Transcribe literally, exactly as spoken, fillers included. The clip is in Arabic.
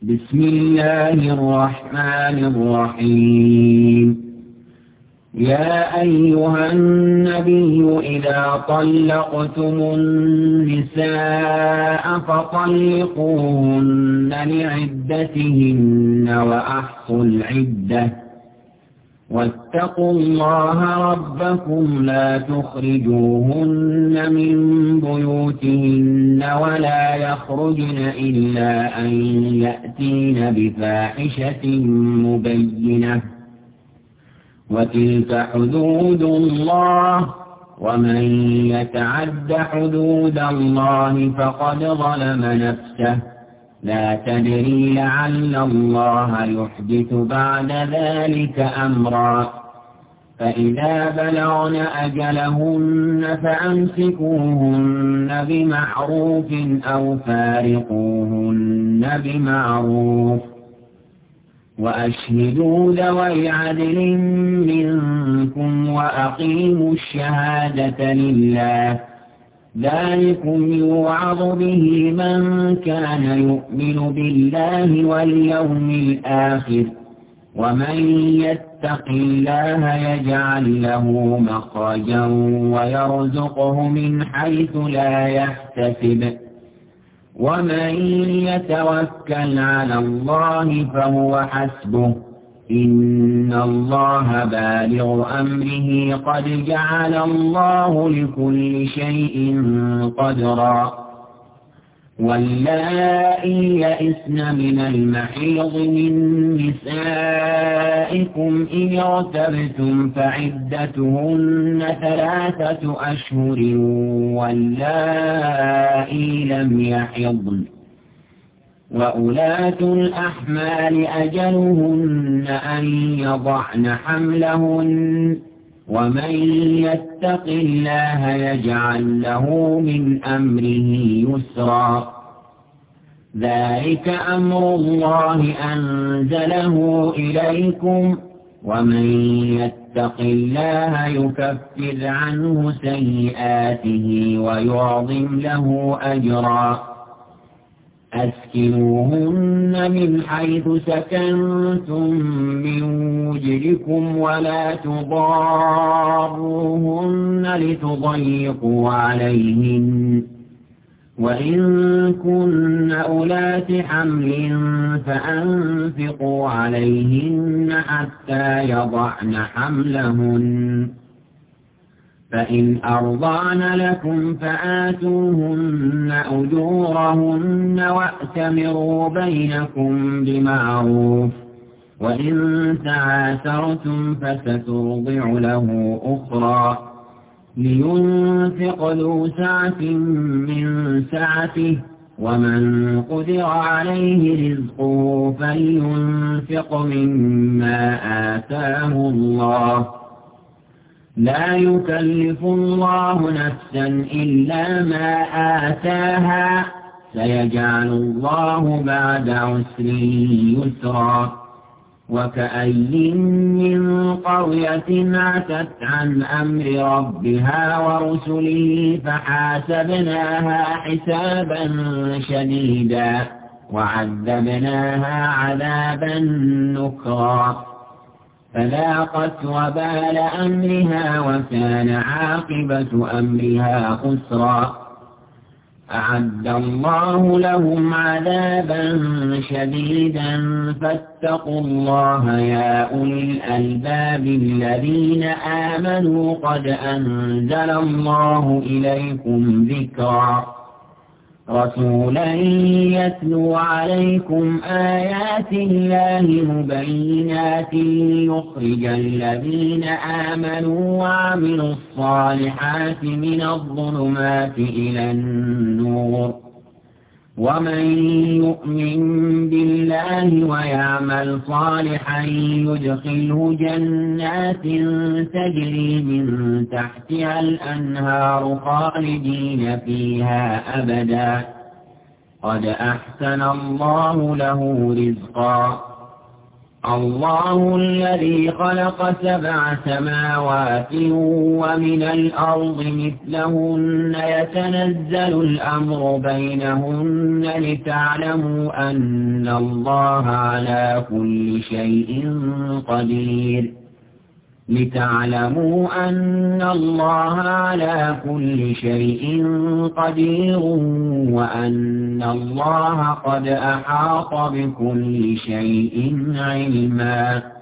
بسم الله الرحمن الرحيم. يا أيها النبي إذا طلقتم النساء فطلقوهن لعدتهن وأحصوا العدة واتقوا الله ربكم لا تخرجوهن من بيوتهن ولا يخرجن إلا أن يأتين بفاحشة مبينة وتلك حدود الله ومن يتعد حدود الله فقد ظلم نفسه لا تدري لعل الله يحدث بعد ذلك أمرا. فإذا بلغن أجلهن فأمسكوهن بمعروف أو فارقوهن بمعروف وأشهدوا ذوي عدل منكم وأقيموا الشهادة لله ذلكم يوعظ به من كان يؤمن بالله واليوم الآخر ومن يتق الله يجعل له مخرجا ويرزقه من حيث لا يحتسب ومن يتوكل على الله فهو حسبه إن الله بالغ أمره قد جعل الله لكل شيء قدرا. واللائي يئسن من المحيض من نسائكم إن ارتبتم فعدتهن ثلاثة أشهر واللائي لم يحضن وأولاة الأحمال أجلهن أن يضعن حملهن ومن يتق الله يجعل له من أمره يسرا. ذلك أمر الله أنزله إليكم ومن يتق الله يكفر عنه سيئاته ويعظم له أجرا. أسكنوهن من حيث سكنتم من وجدكم ولا تضاروهن لتضيقوا عليهن وإن كن أولات حمل فأنفقوا عليهن حتى يضعن حملهن فإن أرضعن لكم فآتوهن أجورهن وأتمروا بينكم بمعروف وإن تعاثرتم فسترضع له أخرى لينفق ذو سعة من سعته ومن قدر عليه رزقه فلينفق مما آتاه الله لا يكلف الله نفسا إلا ما آتاها سيجعل الله بعد عسر يسرا. وكأي من قرية عتت عن أمر ربها ورسله فحاسبناها حسابا شديدا وعذبناها عذابا نكرا فذاقت وبال أمرها وكان عاقبة أمرها خسرا. أعد الله لهم عذابا شديدا فاتقوا الله يا أولي الألباب الذين آمنوا قد أنزل الله إليكم ذكرا رسولا يتلو عليكم آيات الله مبينات ليخرج الذين آمنوا وعملوا الصالحات من الظلمات إلى النور ومن يؤمن بالله ويعمل صالحا يدخله جنات تجري من تحتها الأنهار خالدين فيها أبدا قد أحسن الله له رزقا. الله الذي خلق سبع سماوات ومن الأرض مثلهن يتنزل الأمر بينهن لتعلموا أن الله على كل شيء قدير لتعلموا أن الله على كل شيء قدير وأن الله قد أحاط بكل شيء علما.